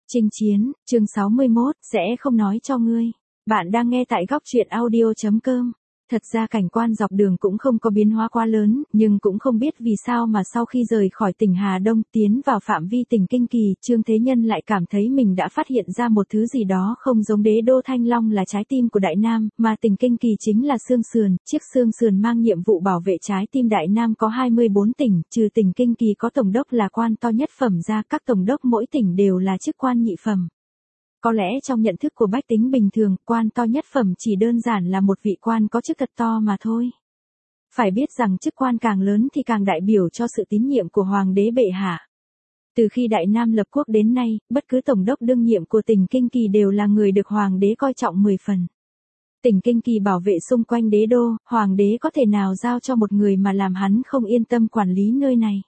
Chinh chiến, chương 61, sẽ không nói cho ngươi. Bạn đang nghe tại góc truyện audio.com. Thật ra cảnh quan dọc đường cũng không có biến hóa quá lớn, nhưng cũng không biết vì sao mà sau khi rời khỏi tỉnh Hà Đông tiến vào phạm vi tỉnh Kinh Kỳ, Trương Thế Nhân lại cảm thấy mình đã phát hiện ra một thứ gì đó không giống đế đô Thanh Long là trái tim của Đại Nam, mà tỉnh Kinh Kỳ chính là xương sườn, chiếc xương sườn mang nhiệm vụ bảo vệ trái tim Đại Nam có 24 tỉnh, trừ tỉnh Kinh Kỳ có tổng đốc là quan to nhất phẩm ra, các tổng đốc mỗi tỉnh đều là chức quan nhị phẩm. Có lẽ trong nhận thức của bách tính bình thường, quan to nhất phẩm chỉ đơn giản là một vị quan có chức thật to mà thôi. Phải biết rằng chức quan càng lớn thì càng đại biểu cho sự tín nhiệm của Hoàng đế bệ hạ. Từ khi Đại Nam lập quốc đến nay, bất cứ tổng đốc đương nhiệm của tỉnh Kinh Kỳ đều là người được Hoàng đế coi trọng 10 phần. Tỉnh Kinh Kỳ bảo vệ xung quanh đế đô, Hoàng đế có thể nào giao cho một người mà làm hắn không yên tâm quản lý nơi này.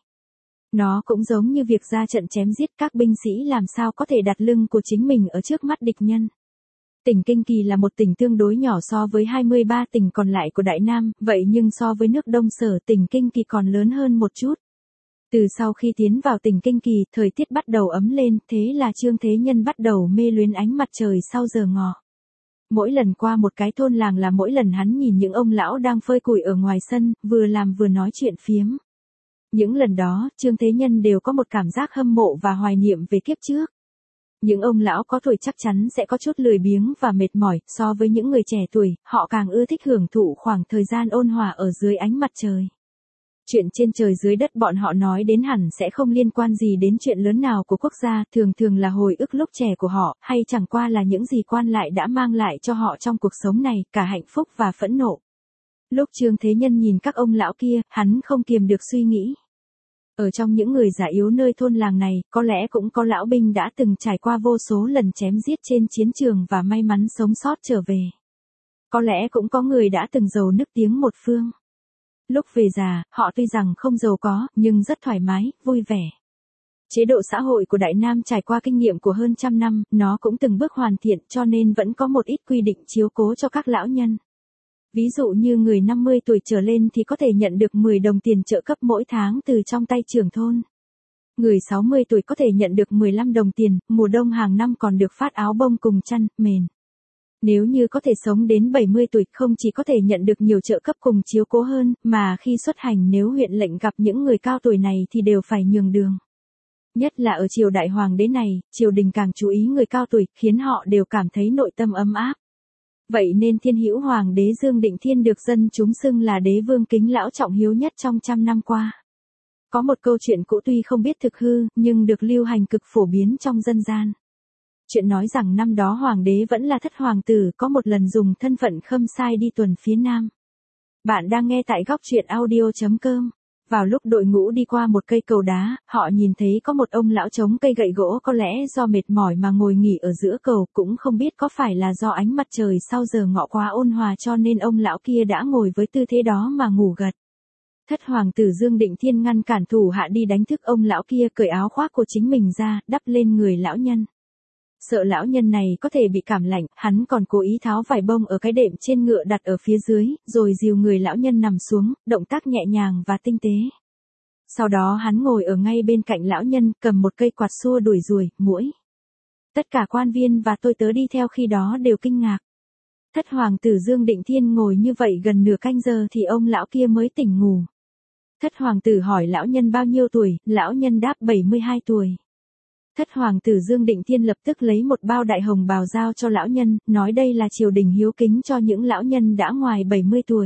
Nó cũng giống như việc ra trận chém giết, các binh sĩ làm sao có thể đặt lưng của chính mình ở trước mắt địch nhân. Tỉnh Kinh Kỳ là một tỉnh tương đối nhỏ so với 23 tỉnh còn lại của Đại Nam, vậy nhưng so với nước Đông Sở tỉnh Kinh Kỳ còn lớn hơn một chút. Từ sau khi tiến vào tỉnh Kinh Kỳ, thời tiết bắt đầu ấm lên, thế là Trương Thế Nhân bắt đầu mê luyến ánh mặt trời sau giờ ngọ. Mỗi lần qua một cái thôn làng là mỗi lần hắn nhìn những ông lão đang phơi củi ở ngoài sân, vừa làm vừa nói chuyện phiếm. Những lần đó, Trương Thế Nhân đều có một cảm giác hâm mộ và hoài niệm về kiếp trước. Những ông lão có tuổi chắc chắn sẽ có chút lười biếng và mệt mỏi, so với những người trẻ tuổi, họ càng ưa thích hưởng thụ khoảng thời gian ôn hòa ở dưới ánh mặt trời. Chuyện trên trời dưới đất bọn họ nói đến hẳn sẽ không liên quan gì đến chuyện lớn nào của quốc gia, thường thường là hồi ức lúc trẻ của họ, hay chẳng qua là những gì quan lại đã mang lại cho họ trong cuộc sống này, cả hạnh phúc và phẫn nộ. Lúc Trương Thế Nhân nhìn các ông lão kia, hắn không kiềm được suy nghĩ. Ở trong những người già yếu nơi thôn làng này, có lẽ cũng có lão binh đã từng trải qua vô số lần chém giết trên chiến trường và may mắn sống sót trở về. Có lẽ cũng có người đã từng giàu nức tiếng một phương. Lúc về già, họ tuy rằng không giàu có, nhưng rất thoải mái, vui vẻ. Chế độ xã hội của Đại Nam trải qua kinh nghiệm của hơn trăm năm, nó cũng từng bước hoàn thiện cho nên vẫn có một ít quy định chiếu cố cho các lão nhân. Ví dụ như người 50 tuổi trở lên thì có thể nhận được 10 đồng tiền trợ cấp mỗi tháng từ trong tay trưởng thôn. Người 60 tuổi có thể nhận được 15 đồng tiền, mùa đông hàng năm còn được phát áo bông cùng chăn, mền. Nếu như có thể sống đến 70 tuổi không chỉ có thể nhận được nhiều trợ cấp cùng chiếu cố hơn, mà khi xuất hành nếu huyện lệnh gặp những người cao tuổi này thì đều phải nhường đường. Nhất là ở triều đại hoàng đế này, triều đình càng chú ý người cao tuổi, khiến họ đều cảm thấy nội tâm ấm áp. Vậy nên Thiên Hữu Hoàng đế Dương Định Thiên được dân chúng xưng là đế vương kính lão trọng hiếu nhất trong trăm năm qua. Có một câu chuyện cũ tuy không biết thực hư, nhưng được lưu hành cực phổ biến trong dân gian. Chuyện nói rằng năm đó hoàng đế vẫn là thất hoàng tử, có một lần dùng thân phận khâm sai đi tuần phía Nam. Bạn đang nghe tại góc truyện audio.com. Vào lúc đội ngũ đi qua một cây cầu đá, họ nhìn thấy có một ông lão chống cây gậy gỗ, có lẽ do mệt mỏi mà ngồi nghỉ ở giữa cầu, cũng không biết có phải là do ánh mặt trời sau giờ ngọ quá ôn hòa cho nên ông lão kia đã ngồi với tư thế đó mà ngủ gật. Thất hoàng tử Dương Định Thiên ngăn cản thủ hạ đi đánh thức ông lão kia, cởi áo khoác của chính mình ra, đắp lên người lão nhân. Sợ lão nhân này có thể bị cảm lạnh, hắn còn cố ý tháo vải bông ở cái đệm trên ngựa đặt ở phía dưới, rồi dìu người lão nhân nằm xuống, động tác nhẹ nhàng và tinh tế. Sau đó hắn ngồi ở ngay bên cạnh lão nhân, cầm một cây quạt xua đuổi ruồi, muỗi. Tất cả quan viên và tôi tớ đi theo khi đó đều kinh ngạc. Thất hoàng tử Dương Định Thiên ngồi như vậy gần nửa canh giờ thì ông lão kia mới tỉnh ngủ. Thất hoàng tử hỏi lão nhân bao nhiêu tuổi, lão nhân đáp 72 tuổi. Thất hoàng tử Dương Định Thiên lập tức lấy một bao đại hồng bào giao cho lão nhân, nói đây là triều đình hiếu kính cho những lão nhân đã ngoài 70 tuổi.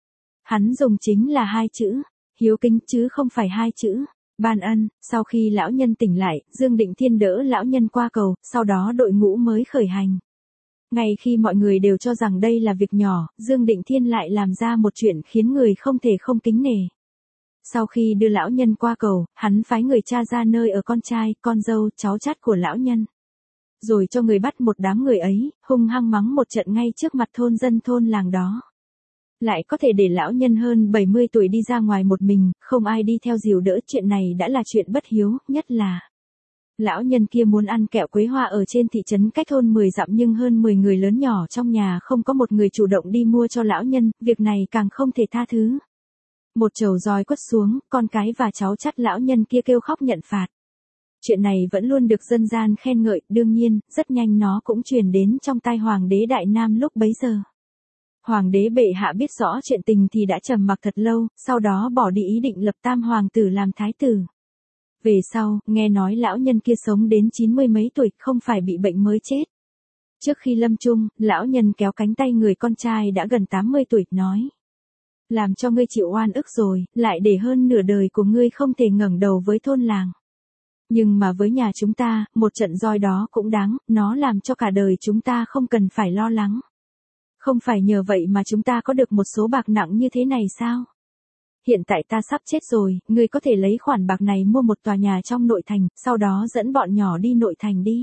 Hắn dùng chính là 2 chữ, hiếu kính chứ không phải 2 chữ, ban ân. Sau khi lão nhân tỉnh lại, Dương Định Thiên đỡ lão nhân qua cầu, sau đó đội ngũ mới khởi hành. Ngay khi mọi người đều cho rằng đây là việc nhỏ, Dương Định Thiên lại làm ra một chuyện khiến người không thể không kính nể. Sau khi đưa lão nhân qua cầu, hắn phái người tra ra nơi ở con trai, con dâu, cháu chắt của lão nhân. Rồi cho người bắt một đám người ấy, hung hăng mắng một trận ngay trước mặt thôn dân thôn làng đó. Lại có thể để lão nhân hơn 70 tuổi đi ra ngoài một mình, không ai đi theo dìu đỡ, chuyện này đã là chuyện bất hiếu, nhất là lão nhân kia muốn ăn kẹo quế hoa ở trên thị trấn cách thôn 10 dặm nhưng hơn 10 người lớn nhỏ trong nhà không có một người chủ động đi mua cho lão nhân, việc này càng không thể tha thứ. Một chầu roi quất xuống, con cái và cháu chắt lão nhân kia kêu khóc nhận phạt. Chuyện này vẫn luôn được dân gian khen ngợi, đương nhiên, rất nhanh nó cũng truyền đến trong tai Hoàng đế Đại Nam lúc bấy giờ. Hoàng đế bệ hạ biết rõ chuyện tình thì đã trầm mặc thật lâu, sau đó bỏ đi ý định lập tam hoàng tử làm thái tử. Về sau, nghe nói lão nhân kia sống đến 90 mấy tuổi, không phải bị bệnh mới chết. Trước khi lâm chung, lão nhân kéo cánh tay người con trai đã gần 80 tuổi, nói. Làm cho ngươi chịu oan ức rồi, lại để hơn nửa đời của ngươi không thể ngẩng đầu với thôn làng. Nhưng mà với nhà chúng ta, một trận roi đó cũng đáng, nó làm cho cả đời chúng ta không cần phải lo lắng. Không phải nhờ vậy mà chúng ta có được một số bạc nặng như thế này sao? Hiện tại ta sắp chết rồi, ngươi có thể lấy khoản bạc này mua một tòa nhà trong nội thành, sau đó dẫn bọn nhỏ đi nội thành đi.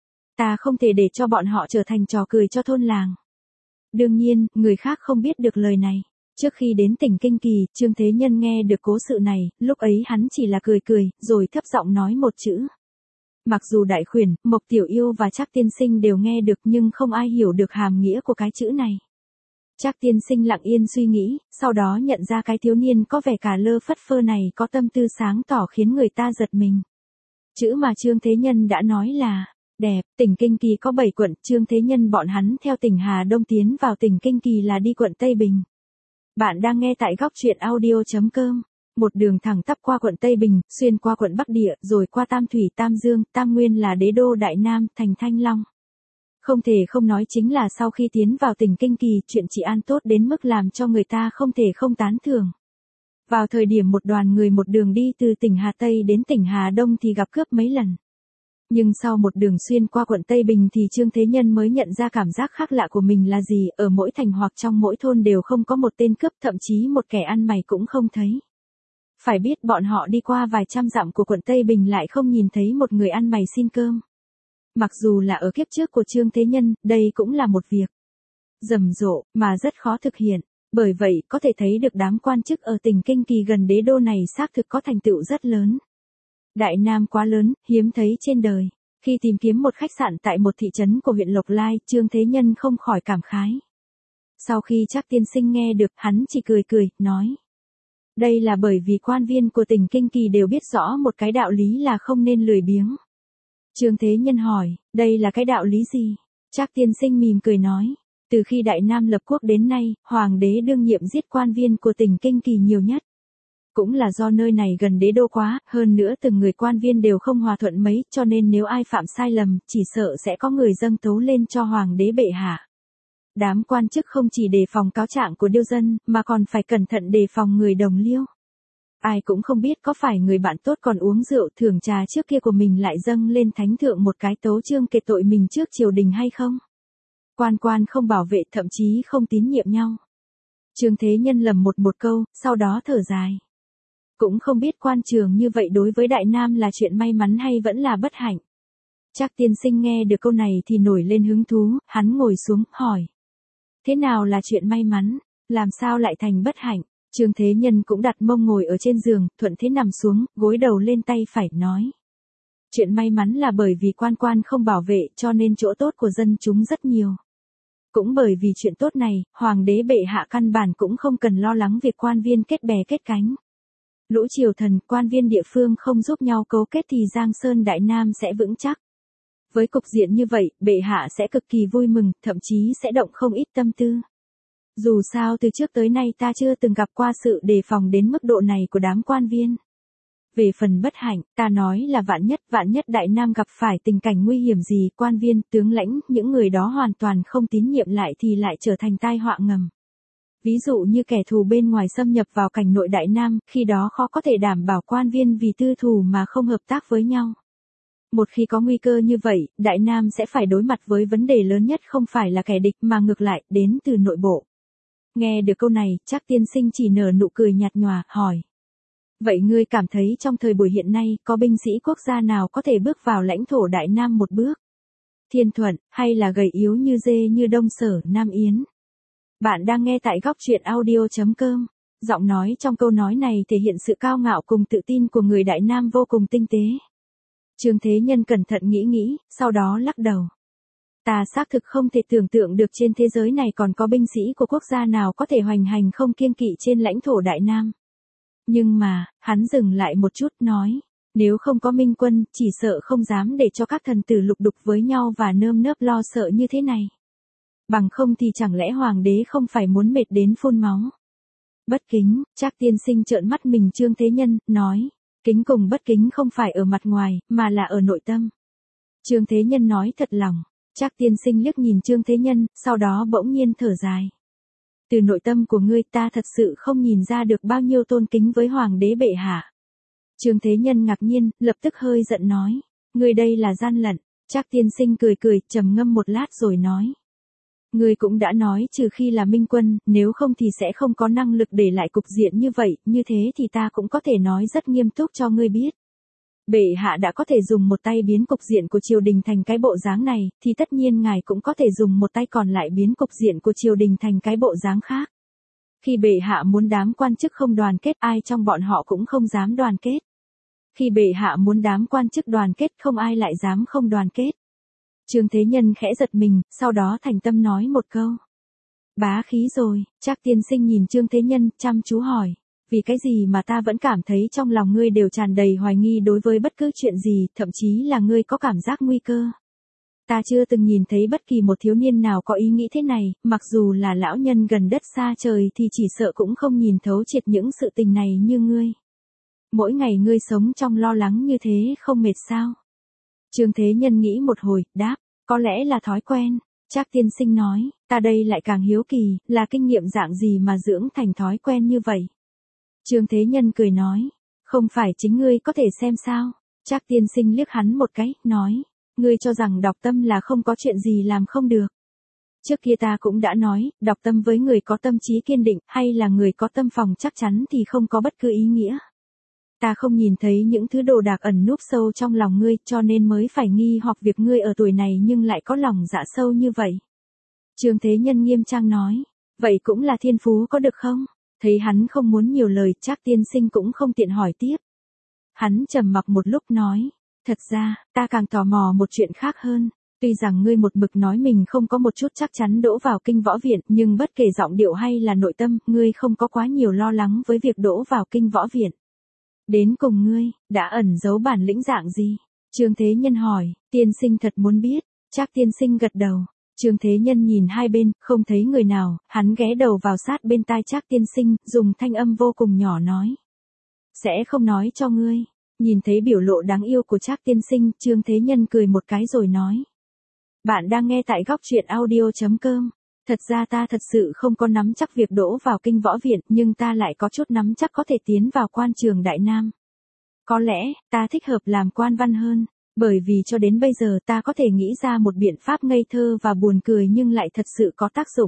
Ta không thể để cho bọn họ trở thành trò cười cho thôn làng. Đương nhiên, người khác không biết được lời này. Trước khi đến tỉnh Kinh Kỳ, Trương Thế Nhân nghe được cố sự này, lúc ấy hắn chỉ là cười cười, rồi thấp giọng nói một chữ. Mặc dù Đại Khuyển, Mộc Tiểu Yêu và Trác Tiên Sinh đều nghe được nhưng không ai hiểu được hàm nghĩa của cái chữ này. Trác Tiên Sinh lặng yên suy nghĩ, sau đó nhận ra cái thiếu niên có vẻ cả lơ phất phơ này có tâm tư sáng tỏ khiến người ta giật mình. Chữ mà Trương Thế Nhân đã nói là đẹp. Tỉnh Kinh Kỳ có 7 quận, Trương Thế Nhân bọn hắn theo tỉnh Hà Đông tiến vào tỉnh Kinh Kỳ là đi quận Tây Bình. Bạn đang nghe tại góc truyện audio.com. Một đường thẳng tắp qua quận Tây Bình, xuyên qua quận Bắc Địa, rồi qua Tam Thủy, Tam Dương, Tam Nguyên là đế đô Đại Nam, thành Thanh Long. Không thể không nói chính là sau khi tiến vào tỉnh Kinh Kỳ, chuyện trị an tốt đến mức làm cho người ta không thể không tán thưởng. Vào thời điểm một đoàn người một đường đi từ tỉnh Hà Tây đến tỉnh Hà Đông thì gặp cướp mấy lần. Nhưng sau một đường xuyên qua quận Tây Bình thì Trương Thế Nhân mới nhận ra cảm giác khác lạ của mình là gì, ở mỗi thành hoặc trong mỗi thôn đều không có một tên cướp, thậm chí một kẻ ăn mày cũng không thấy. Phải biết bọn họ đi qua vài trăm dặm của quận Tây Bình lại không nhìn thấy một người ăn mày xin cơm. Mặc dù là ở kiếp trước của Trương Thế Nhân, đây cũng là một việc rầm rộ, mà rất khó thực hiện. Bởi vậy, có thể thấy được đám quan chức ở tỉnh Kinh Kỳ gần đế đô này xác thực có thành tựu rất lớn. Đại Nam quá lớn, hiếm thấy trên đời. Khi tìm kiếm một khách sạn tại một thị trấn của huyện Lộc Lai, Trương Thế Nhân không khỏi cảm khái. Sau khi Trác Tiên Sinh nghe được, hắn chỉ cười cười, nói. Đây là bởi vì quan viên của tỉnh Kinh Kỳ đều biết rõ một cái đạo lý là không nên lười biếng. Trương Thế Nhân hỏi, đây là cái đạo lý gì? Trác Tiên Sinh mỉm cười nói, từ khi Đại Nam lập quốc đến nay, Hoàng đế đương nhiệm giết quan viên của tỉnh Kinh Kỳ nhiều nhất. Cũng là do nơi này gần đế đô quá, hơn nữa từng người quan viên đều không hòa thuận mấy, cho nên nếu ai phạm sai lầm, chỉ sợ sẽ có người dâng tấu lên cho Hoàng đế bệ hạ. Đám quan chức không chỉ đề phòng cáo trạng của điêu dân, mà còn phải cẩn thận đề phòng người đồng liêu. Ai cũng không biết có phải người bạn tốt còn uống rượu thưởng trà trước kia của mình lại dâng lên thánh thượng một cái tấu chương kể tội mình trước triều đình hay không? Quan quan không bảo vệ, thậm chí không tín nhiệm nhau. Trương Thế Nhân lầm một câu, sau đó thở dài. Cũng không biết quan trường như vậy đối với Đại Nam là chuyện may mắn hay vẫn là bất hạnh. Trác Tiên Sinh nghe được câu này thì nổi lên hứng thú, hắn ngồi xuống, hỏi. Thế nào là chuyện may mắn, làm sao lại thành bất hạnh? Trương Thế Nhân cũng đặt mông ngồi ở trên giường, thuận thế nằm xuống, gối đầu lên tay phải, nói. Chuyện may mắn là bởi vì quan quan không bảo vệ cho nên chỗ tốt của dân chúng rất nhiều. Cũng bởi vì chuyện tốt này, Hoàng đế bệ hạ căn bản cũng không cần lo lắng việc quan viên kết bè kết cánh. Lũ triều thần, quan viên địa phương không giúp nhau cấu kết thì Giang Sơn Đại Nam sẽ vững chắc. Với cục diện như vậy, bệ hạ sẽ cực kỳ vui mừng, thậm chí sẽ động không ít tâm tư. Dù sao từ trước tới nay ta chưa từng gặp qua sự đề phòng đến mức độ này của đám quan viên. Về phần bất hạnh, ta nói là vạn nhất Đại Nam gặp phải tình cảnh nguy hiểm gì, quan viên, tướng lãnh, những người đó hoàn toàn không tín nhiệm lại thì lại trở thành tai họa ngầm. Ví dụ như kẻ thù bên ngoài xâm nhập vào cảnh nội Đại Nam, khi đó khó có thể đảm bảo quan viên vì tư thù mà không hợp tác với nhau. Một khi có nguy cơ như vậy, Đại Nam sẽ phải đối mặt với vấn đề lớn nhất không phải là kẻ địch mà ngược lại, đến từ nội bộ. Nghe được câu này, Trác Tiên Sinh chỉ nở nụ cười nhạt nhòa, hỏi. Vậy ngươi cảm thấy trong thời buổi hiện nay, có binh sĩ quốc gia nào có thể bước vào lãnh thổ Đại Nam một bước? Thiên Thuận, hay là gầy yếu như dê như Đông Sở, Nam Yến? Bạn đang nghe tại góc truyện audio.com. Giọng nói trong câu nói này thể hiện sự cao ngạo cùng tự tin của người Đại Nam vô cùng tinh tế. Trương Thế Nhân cẩn thận nghĩ, sau đó lắc đầu. Ta xác thực không thể tưởng tượng được trên thế giới này còn có binh sĩ của quốc gia nào có thể hoành hành không kiêng kỵ trên lãnh thổ Đại Nam. Nhưng mà, hắn dừng lại một chút, nói. Nếu không có Minh Quân, chỉ sợ không dám để cho các thần tử lục đục với nhau và nơm nớp lo sợ như thế này. Bằng không thì chẳng lẽ hoàng đế không phải muốn mệt đến phun máu. Bất kính, Trác tiên sinh trợn mắt mình Trương Thế Nhân, nói, kính cùng bất kính không phải ở mặt ngoài, mà là ở nội tâm. Trương Thế Nhân nói thật lòng. Trác tiên sinh liếc nhìn Trương Thế Nhân, sau đó bỗng nhiên thở dài. Từ nội tâm của ngươi ta thật sự không nhìn ra được bao nhiêu tôn kính với hoàng đế bệ hạ. Trương Thế Nhân ngạc nhiên, lập tức hơi giận nói, ngươi đây là gian lận. Trác tiên sinh cười cười, trầm ngâm một lát rồi nói. Ngươi cũng đã nói trừ khi là Minh Quân, nếu không thì sẽ không có năng lực để lại cục diện như vậy, như thế thì ta cũng có thể nói rất nghiêm túc cho ngươi biết. Bệ hạ đã có thể dùng một tay biến cục diện của triều đình thành cái bộ dáng này, thì tất nhiên ngài cũng có thể dùng một tay còn lại biến cục diện của triều đình thành cái bộ dáng khác. Khi bệ hạ muốn đám quan chức không đoàn kết, ai trong bọn họ cũng không dám đoàn kết. Khi bệ hạ muốn đám quan chức đoàn kết, không ai lại dám không đoàn kết. Trương Thế Nhân khẽ giật mình, sau đó thành tâm nói một câu. Bá khí rồi. Trác tiên sinh nhìn Trương Thế Nhân, chăm chú hỏi. Vì cái gì mà ta vẫn cảm thấy trong lòng ngươi đều tràn đầy hoài nghi đối với bất cứ chuyện gì, thậm chí là ngươi có cảm giác nguy cơ. Ta chưa từng nhìn thấy bất kỳ một thiếu niên nào có ý nghĩ thế này, mặc dù là lão nhân gần đất xa trời thì chỉ sợ cũng không nhìn thấu triệt những sự tình này như ngươi. Mỗi ngày ngươi sống trong lo lắng như thế không mệt sao? Trương Thế Nhân nghĩ một hồi, đáp, có lẽ là thói quen. Trác tiên sinh nói, ta đây lại càng hiếu kỳ, là kinh nghiệm dạng gì mà dưỡng thành thói quen như vậy? Trương Thế Nhân cười nói, không phải chính ngươi có thể xem sao? Trác tiên sinh liếc hắn một cái, nói, ngươi cho rằng đọc tâm là không có chuyện gì làm không được. Trước kia ta cũng đã nói, đọc tâm với người có tâm trí kiên định, hay là người có tâm phòng chắc chắn thì không có bất cứ ý nghĩa. Ta không nhìn thấy những thứ đồ đạc ẩn núp sâu trong lòng ngươi, cho nên mới phải nghi hoặc việc ngươi ở tuổi này nhưng lại có lòng dạ sâu như vậy. Trương Thế Nhân nghiêm trang nói, vậy cũng là thiên phú có được không? Thấy hắn không muốn nhiều lời, Trác tiên sinh cũng không tiện hỏi tiếp. Hắn trầm mặc một lúc nói, thật ra, ta càng tò mò một chuyện khác hơn. Tuy rằng ngươi một mực nói mình không có một chút chắc chắn đỗ vào kinh võ viện, nhưng bất kể giọng điệu hay là nội tâm, ngươi không có quá nhiều lo lắng với việc đỗ vào kinh võ viện. Đến cùng ngươi, đã ẩn giấu bản lĩnh dạng gì? Trương Thế Nhân hỏi, tiên sinh thật muốn biết. Trác tiên sinh gật đầu. Trương Thế Nhân nhìn hai bên, không thấy người nào, hắn ghé đầu vào sát bên tai Trác tiên sinh, dùng thanh âm vô cùng nhỏ nói. Sẽ không nói cho ngươi. Nhìn thấy biểu lộ đáng yêu của Trác tiên sinh, Trương Thế Nhân cười một cái rồi nói. Bạn đang nghe tại góc truyện audio.com. Thật ra ta thật sự không có nắm chắc việc đỗ vào kinh võ viện, nhưng ta lại có chút nắm chắc có thể tiến vào quan trường Đại Nam. Có lẽ, ta thích hợp làm quan văn hơn, bởi vì cho đến bây giờ ta có thể nghĩ ra một biện pháp ngây thơ và buồn cười nhưng lại thật sự có tác dụng.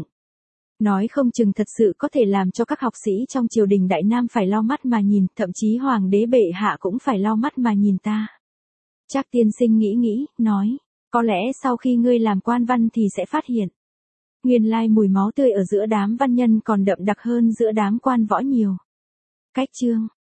Nói không chừng thật sự có thể làm cho các học sĩ trong triều đình Đại Nam phải lau mắt mà nhìn, thậm chí hoàng đế bệ hạ cũng phải lau mắt mà nhìn ta. Trác tiên sinh nghĩ, nói, có lẽ sau khi ngươi làm quan văn thì sẽ phát hiện. Nguyên lai mùi máu tươi ở giữa đám văn nhân còn đậm đặc hơn giữa đám quan võ nhiều. Cách chương